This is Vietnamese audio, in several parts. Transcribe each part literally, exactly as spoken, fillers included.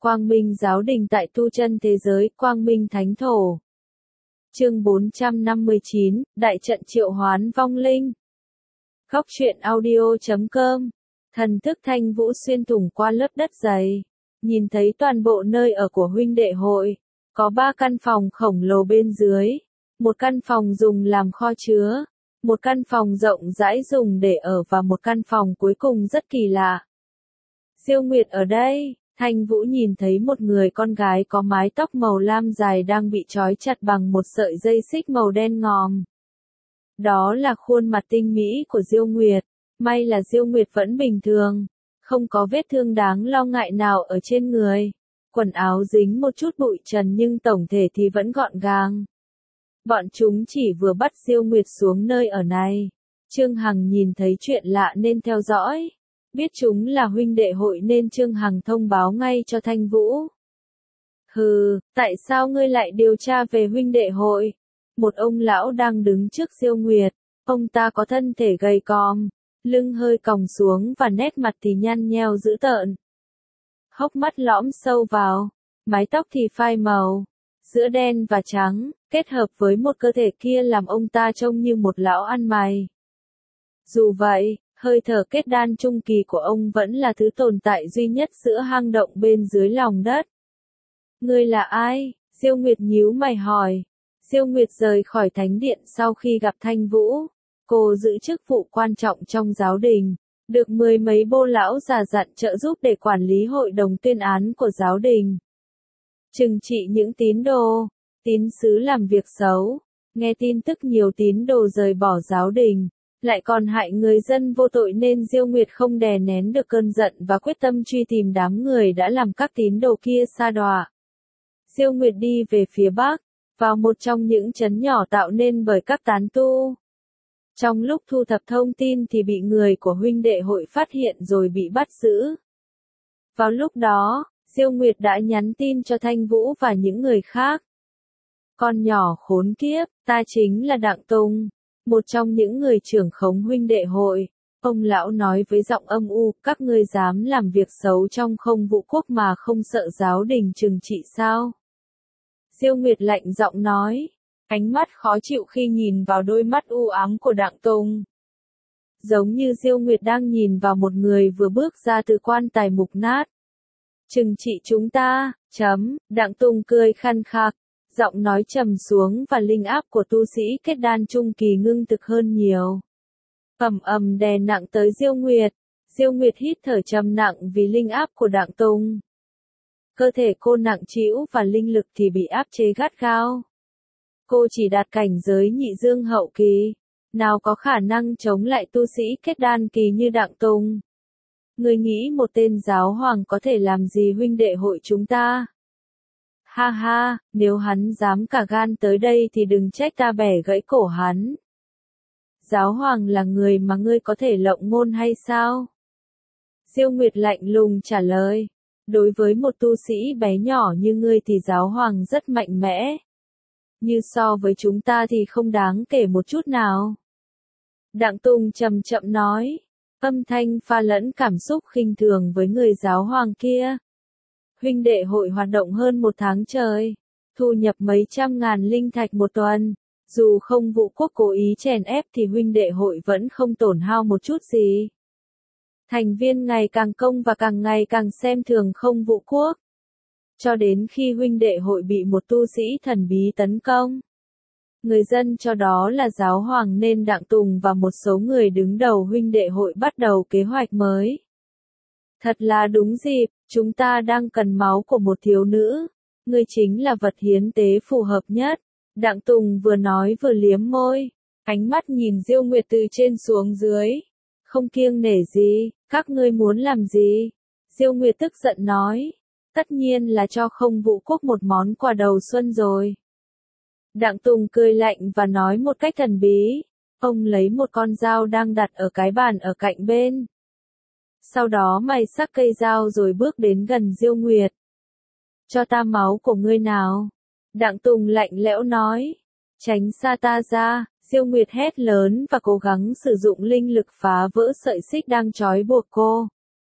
Quang Minh Giáo Đình tại tu chân thế giới, Quang Minh Thánh Thổ. Chương bốn trăm năm mươi chín, Đại trận triệu hoán vong linh. Góc truyện audio chấm com. Thần thức Thanh Vũ xuyên thủng qua lớp đất dày, nhìn thấy toàn bộ nơi ở của huynh đệ hội. Có ba căn phòng khổng lồ bên dưới, một căn phòng dùng làm kho chứa, một căn phòng rộng rãi dùng để ở và một căn phòng cuối cùng rất kỳ lạ. Diêu Nguyệt ở đây. Thanh Vũ nhìn thấy một người con gái có mái tóc màu lam dài đang bị trói chặt bằng một sợi dây xích màu đen ngòm. Đó là khuôn mặt tinh mỹ của Diêu Nguyệt. May là Diêu Nguyệt vẫn bình thường, không có vết thương đáng lo ngại nào ở trên người. Quần áo dính một chút bụi trần nhưng tổng thể thì vẫn gọn gàng. Bọn chúng chỉ vừa bắt Diêu Nguyệt xuống nơi ở này. Trương Hằng nhìn thấy chuyện lạ nên theo dõi. Biết chúng là huynh đệ hội nên Trương Hằng thông báo ngay cho Thanh Vũ. Hừ, tại sao ngươi lại điều tra về huynh đệ hội? Một ông lão đang đứng trước Diêu Nguyệt. Ông ta có thân thể gầy còm, lưng hơi còng xuống và nét mặt thì nhăn nheo dữ tợn. Hốc mắt lõm sâu vào, mái tóc thì phai màu, giữa đen và trắng, kết hợp với một cơ thể kia làm ông ta trông như một lão ăn mày. Dù vậy, hơi thở kết đan trung kỳ của ông vẫn là thứ tồn tại duy nhất giữa hang động bên dưới lòng đất. Ngươi là ai? Diêu Nguyệt nhíu mày hỏi. Diêu Nguyệt rời khỏi thánh điện sau khi gặp Thanh Vũ. Cô giữ chức vụ quan trọng trong giáo đình, được mười mấy bô lão già dặn trợ giúp để quản lý hội đồng tuyên án của giáo đình. Trừng trị những tín đồ, tín sứ làm việc xấu. Nghe tin tức nhiều tín đồ rời bỏ giáo đình, lại còn hại người dân vô tội nên Diêu Nguyệt không đè nén được cơn giận và quyết tâm truy tìm đám người đã làm các tín đồ kia sa đọa. Diêu Nguyệt đi về phía bắc, vào một trong những trấn nhỏ tạo nên bởi các tán tu. Trong lúc thu thập thông tin thì bị người của huynh đệ hội phát hiện rồi bị bắt giữ. Vào lúc đó, Diêu Nguyệt đã nhắn tin cho Thanh Vũ và những người khác. Con nhỏ khốn kiếp, ta chính là Đặng Tùng, một trong những người trưởng khống huynh đệ hội. Ông lão nói với giọng âm u, các ngươi dám làm việc xấu trong Không Vũ Quốc mà không sợ giáo đình trừng trị sao? Diêu Nguyệt lạnh giọng nói, ánh mắt khó chịu khi nhìn vào đôi mắt u ám của Đặng Tùng. Giống như Diêu Nguyệt đang nhìn vào một người vừa bước ra từ quan tài mục nát. Trừng trị chúng ta, chấm, Đặng Tùng cười khăn khạc, giọng nói trầm xuống và linh áp của tu sĩ kết đan trung kỳ ngưng thực hơn nhiều. Ầm ầm đè nặng tới Diêu Nguyệt. Diêu Nguyệt hít thở trầm nặng vì linh áp của Đặng Tùng. Cơ thể cô nặng trĩu và linh lực thì bị áp chế gắt gao. Cô chỉ đạt cảnh giới nhị dương hậu kỳ, nào có khả năng chống lại tu sĩ kết đan kỳ như Đặng Tùng. Ngươi nghĩ một tên giáo hoàng có thể làm gì huynh đệ hội chúng ta? Ha ha, nếu hắn dám cả gan tới đây thì đừng trách ta bẻ gãy cổ hắn. Giáo hoàng là người mà ngươi có thể lộng ngôn hay sao? Diêu Nguyệt lạnh lùng trả lời. Đối với một tu sĩ bé nhỏ như ngươi thì giáo hoàng rất mạnh mẽ. Như so với chúng ta thì không đáng kể một chút nào. Đặng Tùng chậm chậm nói, âm thanh pha lẫn cảm xúc khinh thường với người giáo hoàng kia. Huynh đệ hội hoạt động hơn một tháng trời, thu nhập mấy trăm ngàn linh thạch một tuần. Dù Không Vũ Quốc cố ý chèn ép thì huynh đệ hội vẫn không tổn hao một chút gì. Thành viên ngày càng công và càng ngày càng xem thường Không Vũ Quốc. Cho đến khi huynh đệ hội bị một tu sĩ thần bí tấn công. Người dân cho đó là giáo hoàng nên Đặng Tùng và một số người đứng đầu huynh đệ hội bắt đầu kế hoạch mới. Thật là đúng dịp, chúng ta đang cần máu của một thiếu nữ. Ngươi chính là vật hiến tế phù hợp nhất. Đặng Tùng vừa nói vừa liếm môi. Ánh mắt nhìn Diêu Nguyệt từ trên xuống dưới. Không kiêng nể gì, các ngươi muốn làm gì? Diêu Nguyệt tức giận nói. Tất nhiên là cho Không Vũ Quốc một món quà đầu xuân rồi. Đặng Tùng cười lạnh và nói một cách thần bí. Ông lấy một con dao đang đặt ở cái bàn ở cạnh bên. Sau đó mày sắc cây dao rồi bước đến gần Diêu Nguyệt. Cho ta máu của ngươi nào. Đặng Tùng lạnh lẽo nói. Tránh xa ta ra. Diêu Nguyệt hét lớn và cố gắng sử dụng linh lực phá vỡ sợi xích đang trói buộc cô.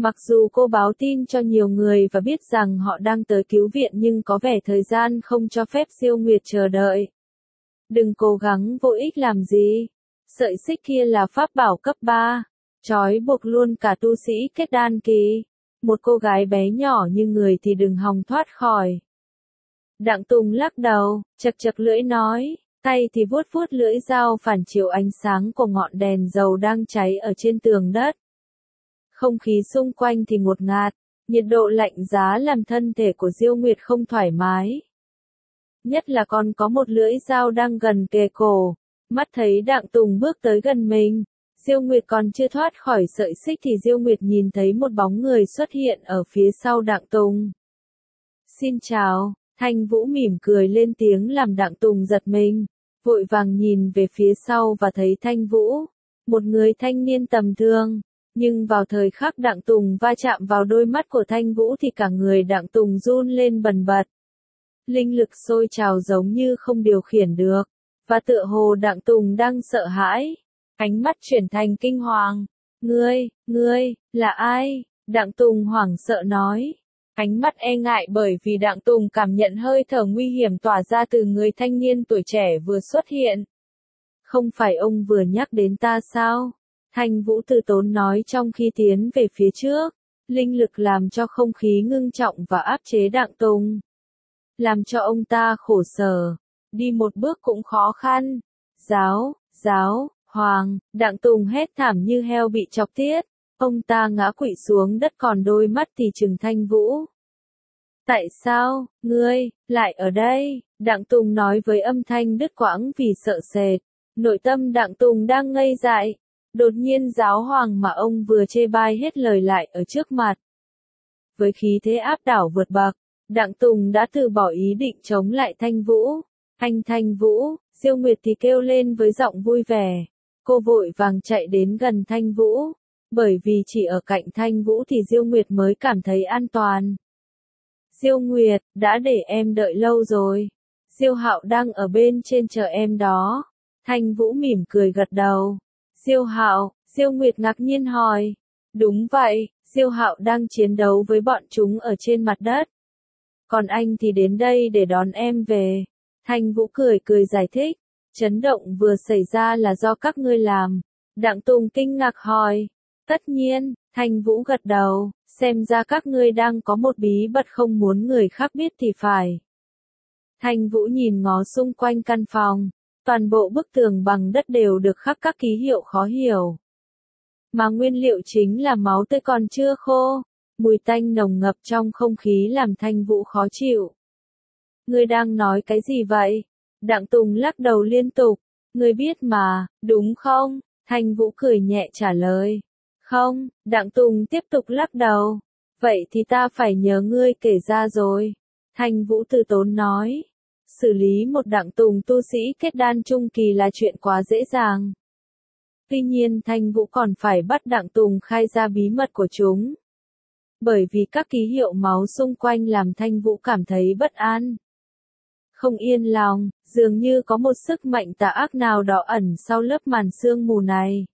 Mặc dù cô báo tin cho nhiều người và biết rằng họ đang tới cứu viện nhưng có vẻ thời gian không cho phép Diêu Nguyệt chờ đợi. Đừng cố gắng vô ích làm gì. Sợi xích kia là pháp bảo cấp ba, trói buộc luôn cả tu sĩ kết đan kỳ. Một cô gái bé nhỏ như người thì đừng hòng thoát khỏi. Đặng Tùng lắc đầu, chật chật lưỡi nói, tay thì vuốt vuốt lưỡi dao phản chiếu ánh sáng của ngọn đèn dầu đang cháy ở trên tường đất. Không khí xung quanh thì ngột ngạt, nhiệt độ lạnh giá làm thân thể của Diêu Nguyệt không thoải mái. Nhất là còn có một lưỡi dao đang gần kề cổ, mắt thấy Đặng Tùng bước tới gần mình. Diêu Nguyệt còn chưa thoát khỏi sợi xích thì Diêu Nguyệt nhìn thấy một bóng người xuất hiện ở phía sau Đặng Tùng. Xin chào, Thanh Vũ mỉm cười lên tiếng làm Đặng Tùng giật mình, vội vàng nhìn về phía sau và thấy Thanh Vũ, một người thanh niên tầm thường. Nhưng vào thời khắc Đặng Tùng va chạm vào đôi mắt của Thanh Vũ thì cả người Đặng Tùng run lên bần bật. Linh lực sôi trào giống như không điều khiển được, và tựa hồ Đặng Tùng đang sợ hãi. Ánh mắt chuyển thành kinh hoàng. Ngươi, ngươi, là ai? Đặng Tùng hoảng sợ nói. Ánh mắt e ngại bởi vì Đặng Tùng cảm nhận hơi thở nguy hiểm tỏa ra từ người thanh niên tuổi trẻ vừa xuất hiện. Không phải ông vừa nhắc đến ta sao? Thanh Vũ từ tốn nói trong khi tiến về phía trước. Linh lực làm cho không khí ngưng trọng và áp chế Đặng Tùng. Làm cho ông ta khổ sở. Đi một bước cũng khó khăn. Giáo, giáo. Hoàng, Đặng Tùng hét thảm như heo bị chọc tiết. Ông ta ngã quỵ xuống đất còn đôi mắt thì trừng Thanh Vũ. Tại sao, ngươi, lại ở đây? Đặng Tùng nói với âm thanh đứt quãng vì sợ sệt. Nội tâm Đặng Tùng đang ngây dại. Đột nhiên giáo hoàng mà ông vừa chê bai hết lời lại ở trước mặt. Với khí thế áp đảo vượt bậc, Đặng Tùng đã từ bỏ ý định chống lại Thanh Vũ. Anh Thanh Vũ, Diêu Nguyệt thì kêu lên với giọng vui vẻ. Cô vội vàng chạy đến gần Thanh Vũ, bởi vì chỉ ở cạnh Thanh Vũ thì Diêu Nguyệt mới cảm thấy an toàn. Diêu Nguyệt, đã để em đợi lâu rồi. Diêu Hạo đang ở bên trên chờ em đó. Thanh Vũ mỉm cười gật đầu. Diêu Hạo, Diêu Nguyệt ngạc nhiên hỏi. Đúng vậy, Diêu Hạo đang chiến đấu với bọn chúng ở trên mặt đất. Còn anh thì đến đây để đón em về. Thanh Vũ cười cười giải thích. Chấn động vừa xảy ra là do các ngươi làm. Đặng Tùng kinh ngạc hỏi. Tất nhiên, Thanh Vũ gật đầu, xem ra các ngươi đang có một bí mật không muốn người khác biết thì phải. Thanh Vũ nhìn ngó xung quanh căn phòng, toàn bộ bức tường bằng đất đều được khắc các ký hiệu khó hiểu. Mà nguyên liệu chính là máu tươi còn chưa khô, mùi tanh nồng ngập trong không khí làm Thanh Vũ khó chịu. Ngươi đang nói cái gì vậy? Đặng Tùng lắc đầu liên tục. Ngươi biết mà, đúng không? Thanh Vũ cười nhẹ trả lời. Không, Đặng Tùng tiếp tục lắc đầu. Vậy thì ta phải nhờ ngươi kể ra rồi. Thanh Vũ từ tốn nói. Xử lý một Đặng Tùng tu sĩ kết đan trung kỳ là chuyện quá dễ dàng. Tuy nhiên Thanh Vũ còn phải bắt Đặng Tùng khai ra bí mật của chúng. Bởi vì các ký hiệu máu xung quanh làm Thanh Vũ cảm thấy bất an. Không yên lòng, dường như có một sức mạnh tà ác nào đó ẩn sau lớp màn sương mù này.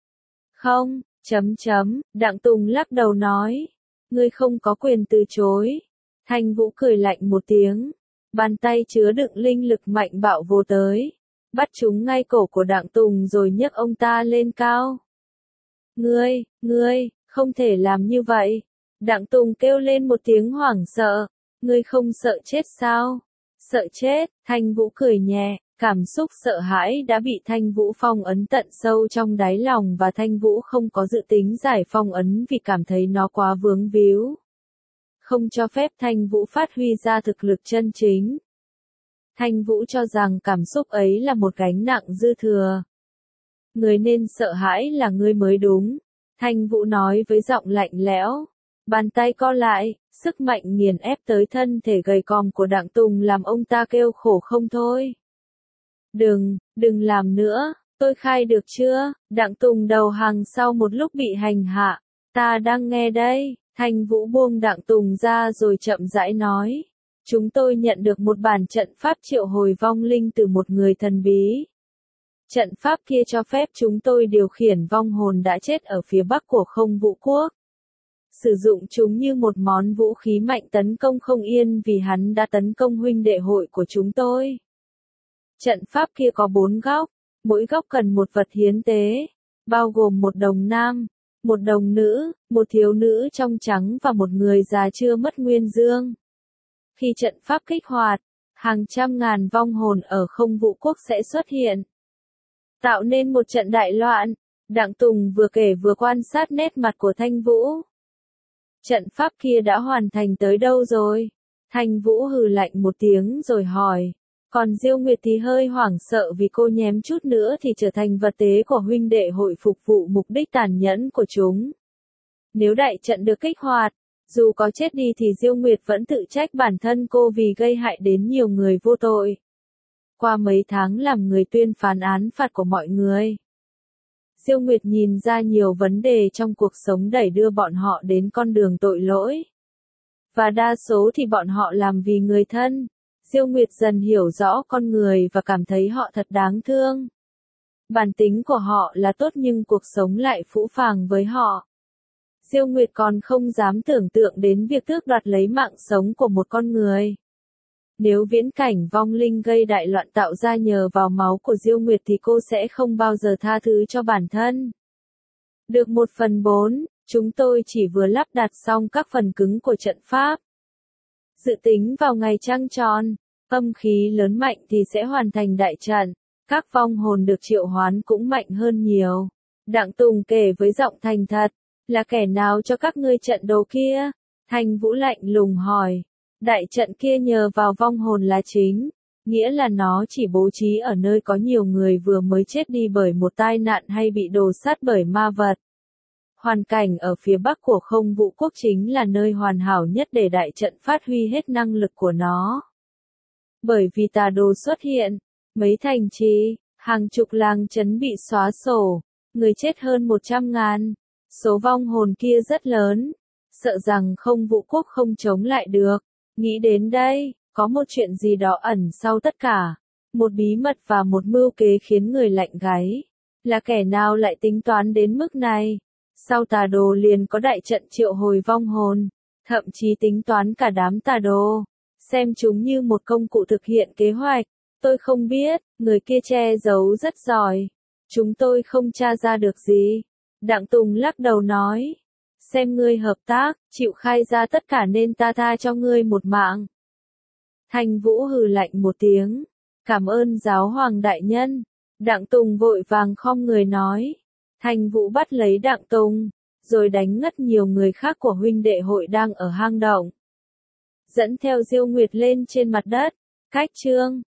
Không, chấm chấm, Đặng Tùng lắc đầu nói. Ngươi không có quyền từ chối. Thanh Vũ cười lạnh một tiếng. Bàn tay chứa đựng linh lực mạnh bạo vồ tới. Bắt chúng ngay cổ của Đặng Tùng rồi nhấc ông ta lên cao. Ngươi, ngươi, không thể làm như vậy. Đặng Tùng kêu lên một tiếng hoảng sợ. Ngươi không sợ chết sao? Sợ chết, Thanh Vũ cười nhẹ, cảm xúc sợ hãi đã bị Thanh Vũ phong ấn tận sâu trong đáy lòng và Thanh Vũ không có dự tính giải phong ấn vì cảm thấy nó quá vướng víu. Không cho phép Thanh Vũ phát huy ra thực lực chân chính. Thanh Vũ cho rằng cảm xúc ấy là một gánh nặng dư thừa. Người nên sợ hãi là ngươi mới đúng. Thanh Vũ nói với giọng lạnh lẽo. Bàn tay co lại, sức mạnh nghiền ép tới thân thể gầy còm của Đặng Tùng làm ông ta kêu khổ không thôi. Đừng, đừng làm nữa, tôi khai được chưa? Đặng Tùng đầu hàng sau một lúc bị hành hạ. Ta đang nghe đây. Thanh Vũ buông Đặng Tùng ra rồi chậm rãi nói. Chúng tôi nhận được một bản trận pháp triệu hồi vong linh từ một người thần bí. Trận pháp kia cho phép chúng tôi điều khiển vong hồn đã chết ở phía bắc của Không Vũ Quốc. sử dụng chúng như một món vũ khí mạnh tấn công không yên vì hắn đã tấn công huynh đệ hội của chúng tôi. Trận pháp kia có bốn góc, mỗi góc cần một vật hiến tế, bao gồm một đồng nam, một đồng nữ, một thiếu nữ trong trắng và một người già chưa mất nguyên dương. Khi trận pháp kích hoạt, hàng trăm ngàn vong hồn ở không vũ quốc sẽ xuất hiện, tạo nên một trận đại loạn. Đặng Tùng vừa kể vừa quan sát nét mặt của Thanh Vũ. Trận pháp kia đã hoàn thành tới đâu rồi? Thanh Vũ hừ lạnh một tiếng rồi hỏi. Còn Diêu Nguyệt thì hơi hoảng sợ vì cô nhém chút nữa thì trở thành vật tế của huynh đệ hội phục vụ mục đích tàn nhẫn của chúng. Nếu đại trận được kích hoạt, dù có chết đi thì Diêu Nguyệt vẫn tự trách bản thân cô vì gây hại đến nhiều người vô tội. Qua mấy tháng làm người tuyên phán án phạt của mọi người, Diêu Nguyệt nhìn ra nhiều vấn đề trong cuộc sống đẩy đưa bọn họ đến con đường tội lỗi. Và đa số thì bọn họ làm vì người thân. Diêu Nguyệt dần hiểu rõ con người và cảm thấy họ thật đáng thương. Bản tính của họ là tốt nhưng cuộc sống lại phũ phàng với họ. Diêu Nguyệt còn không dám tưởng tượng đến việc tước đoạt lấy mạng sống của một con người. Nếu viễn cảnh vong linh gây đại loạn tạo ra nhờ vào máu của Diêu Nguyệt thì cô sẽ không bao giờ tha thứ cho bản thân. Được một phần bốn, chúng tôi chỉ vừa lắp đặt xong các phần cứng của trận pháp. Dự tính vào ngày trăng tròn, âm khí lớn mạnh thì sẽ hoàn thành đại trận. Các vong hồn được triệu hoán cũng mạnh hơn nhiều. Đặng Tùng kể với giọng thành thật, là kẻ nào cho các ngươi trận đồ kia? Thanh Vũ lạnh lùng hỏi. Đại trận kia nhờ vào vong hồn là chính, nghĩa là nó chỉ bố trí ở nơi có nhiều người vừa mới chết đi bởi một tai nạn hay bị đồ sát bởi ma vật. Hoàn cảnh ở phía bắc của không vũ quốc chính là nơi hoàn hảo nhất để đại trận phát huy hết năng lực của nó. Bởi vì tà đồ xuất hiện, mấy thành trì, hàng chục làng trấn bị xóa sổ, người chết hơn một trăm ngàn, số vong hồn kia rất lớn, sợ rằng không vũ quốc không chống lại được. Nghĩ đến đây, có một chuyện gì đó ẩn sau tất cả, một bí mật và một mưu kế khiến người lạnh gáy. Là kẻ nào lại tính toán đến mức này? Sau tà đồ liền có đại trận triệu hồi vong hồn, thậm chí tính toán cả đám tà đồ, xem chúng như một công cụ thực hiện kế hoạch. Tôi không biết, người kia che giấu rất giỏi, chúng tôi không tra ra được gì. Đặng Tùng lắc đầu nói. Xem ngươi hợp tác, chịu khai ra tất cả nên ta tha cho ngươi một mạng. Thanh Vũ hừ lạnh một tiếng. Cảm ơn giáo hoàng đại nhân. Đặng Tùng vội vàng khom người nói. Thanh Vũ bắt lấy Đặng Tùng, rồi đánh ngất nhiều người khác của huynh đệ hội đang ở hang động. Dẫn theo Diêu Nguyệt lên trên mặt đất. Cách chương